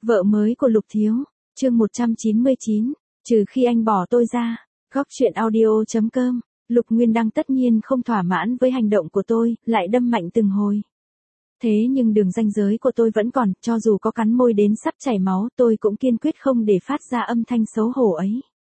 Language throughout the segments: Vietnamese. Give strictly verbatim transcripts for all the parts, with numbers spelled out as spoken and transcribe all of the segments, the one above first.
Vợ mới của Lục Thiếu, chương một trăm chín mươi chín, trừ khi anh bỏ tôi ra. Góc truyện audio chấm com. Lục Nguyên Đăng tất nhiên không thỏa mãn với hành động của tôi, lại đâm mạnh từng hồi. Thế nhưng đường ranh giới của tôi vẫn còn, cho dù có cắn môi đến sắp chảy máu, tôi cũng kiên quyết không để phát ra âm thanh xấu hổ ấy.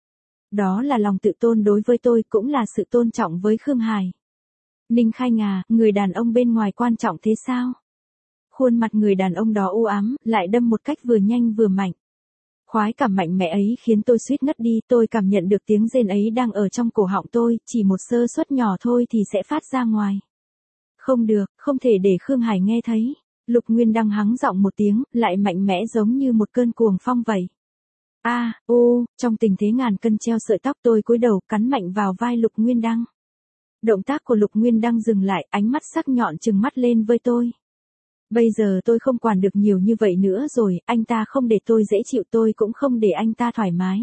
Đó là lòng tự tôn đối với tôi, cũng là sự tôn trọng với Khương Hải. Ninh Khai Ngà, người đàn ông bên ngoài quan trọng thế sao? Khuôn mặt người đàn ông đó u ám, lại đâm một cách vừa nhanh vừa mạnh. Khoái cảm mạnh mẽ ấy khiến tôi suýt ngất đi, tôi cảm nhận được tiếng rên ấy đang ở trong cổ họng tôi, chỉ một sơ suất nhỏ thôi thì sẽ phát ra ngoài. Không được, không thể để Khương Hải nghe thấy. Lục Nguyên Đăng hắng giọng một tiếng, lại mạnh mẽ giống như một cơn cuồng phong vậy. A, à, ô, trong tình thế ngàn cân treo sợi tóc, tôi cúi đầu cắn mạnh vào vai Lục Nguyên Đăng. Động tác của Lục Nguyên Đăng dừng lại, ánh mắt sắc nhọn trừng mắt lên với tôi. Bây giờ tôi không quản được nhiều như vậy nữa rồi, anh ta không để tôi dễ chịu, tôi cũng không để anh ta thoải mái.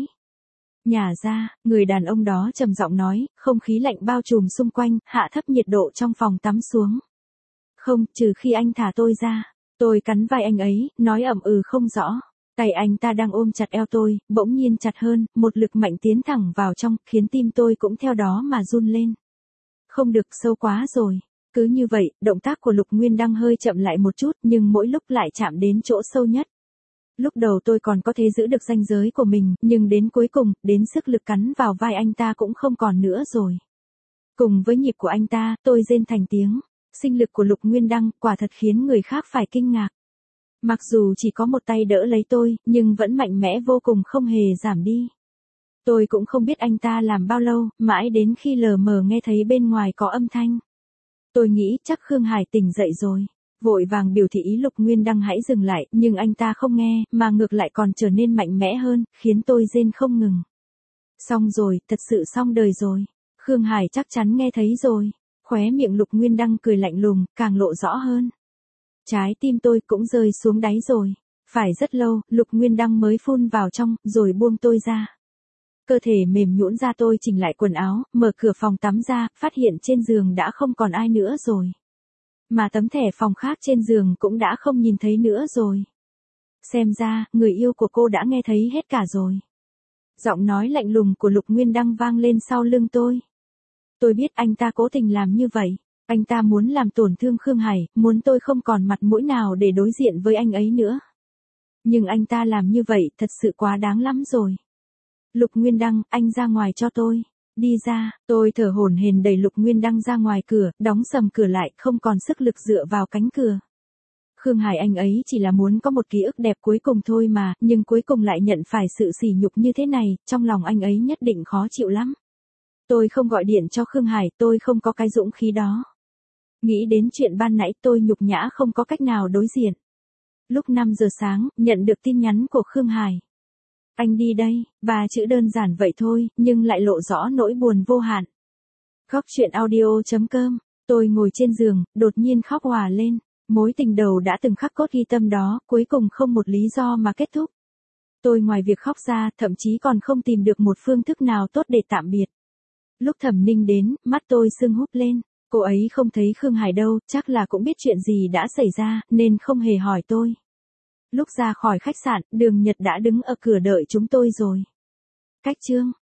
Nhả ra, người đàn ông đó trầm giọng nói, không khí lạnh bao trùm xung quanh, hạ thấp nhiệt độ trong phòng tắm xuống. Không, trừ khi anh thả tôi ra. Tôi cắn vai anh ấy, nói ậm ừ không rõ. Tay anh ta đang ôm chặt eo tôi, bỗng nhiên chặt hơn, một lực mạnh tiến thẳng vào trong, khiến tim tôi cũng theo đó mà run lên. Không được, sâu quá rồi. Cứ như vậy, động tác của Lục Nguyên Đăng hơi chậm lại một chút, nhưng mỗi lúc lại chạm đến chỗ sâu nhất. Lúc đầu tôi còn có thể giữ được ranh giới của mình, nhưng đến cuối cùng, đến sức lực cắn vào vai anh ta cũng không còn nữa rồi. Cùng với nhịp của anh ta, tôi rên thành tiếng. Sinh lực của Lục Nguyên Đăng quả thật khiến người khác phải kinh ngạc. Mặc dù chỉ có một tay đỡ lấy tôi, nhưng vẫn mạnh mẽ vô cùng, không hề giảm đi. Tôi cũng không biết anh ta làm bao lâu, mãi đến khi lờ mờ nghe thấy bên ngoài có âm thanh. Tôi nghĩ chắc Khương Hải tỉnh dậy rồi. Vội vàng biểu thị ý Lục Nguyên Đăng hãy dừng lại, nhưng anh ta không nghe, mà ngược lại còn trở nên mạnh mẽ hơn, khiến tôi rên không ngừng. Xong rồi, thật sự xong đời rồi. Khương Hải chắc chắn nghe thấy rồi. Khóe miệng Lục Nguyên Đăng cười lạnh lùng, càng lộ rõ hơn. Trái tim tôi cũng rơi xuống đáy rồi. Phải rất lâu, Lục Nguyên Đăng mới phun vào trong, rồi buông tôi ra. Cơ thể mềm nhũn ra, tôi chỉnh lại quần áo, mở cửa phòng tắm ra, phát hiện trên giường đã không còn ai nữa rồi. Mà tấm thẻ phòng khác trên giường cũng đã không nhìn thấy nữa rồi. Xem ra, người yêu của cô đã nghe thấy hết cả rồi. Giọng nói lạnh lùng của Lục Nguyên Đăng vang lên sau lưng tôi. Tôi biết anh ta cố tình làm như vậy. Anh ta muốn làm tổn thương Khương Hải, muốn tôi không còn mặt mũi nào để đối diện với anh ấy nữa. Nhưng anh ta làm như vậy thật sự quá đáng lắm rồi. Lục Nguyên Đăng, anh ra ngoài cho tôi. Đi ra, tôi thở hổn hển đẩy Lục Nguyên Đăng ra ngoài cửa, đóng sầm cửa lại, không còn sức lực dựa vào cánh cửa. Khương Hải anh ấy chỉ là muốn có một ký ức đẹp cuối cùng thôi mà, nhưng cuối cùng lại nhận phải sự sỉ nhục như thế này, trong lòng anh ấy nhất định khó chịu lắm. Tôi không gọi điện cho Khương Hải, tôi không có cái dũng khí đó. Nghĩ đến chuyện ban nãy, tôi nhục nhã không có cách nào đối diện. Lúc năm giờ sáng, nhận được tin nhắn của Khương Hải. Anh đi đây, ba chữ đơn giản vậy thôi, nhưng lại lộ rõ nỗi buồn vô hạn. Góc truyện audio chấm com, tôi ngồi trên giường, đột nhiên khóc òa lên. Mối tình đầu đã từng khắc cốt ghi tâm đó, cuối cùng không một lý do mà kết thúc. Tôi ngoài việc khóc ra, thậm chí còn không tìm được một phương thức nào tốt để tạm biệt. Lúc Thẩm Ninh đến, mắt tôi sưng húp lên. Cô ấy không thấy Khương Hải đâu, chắc là cũng biết chuyện gì đã xảy ra, nên không hề hỏi tôi. Lúc ra khỏi khách sạn, Đường Nhật đã đứng ở cửa đợi chúng tôi rồi. Cách chương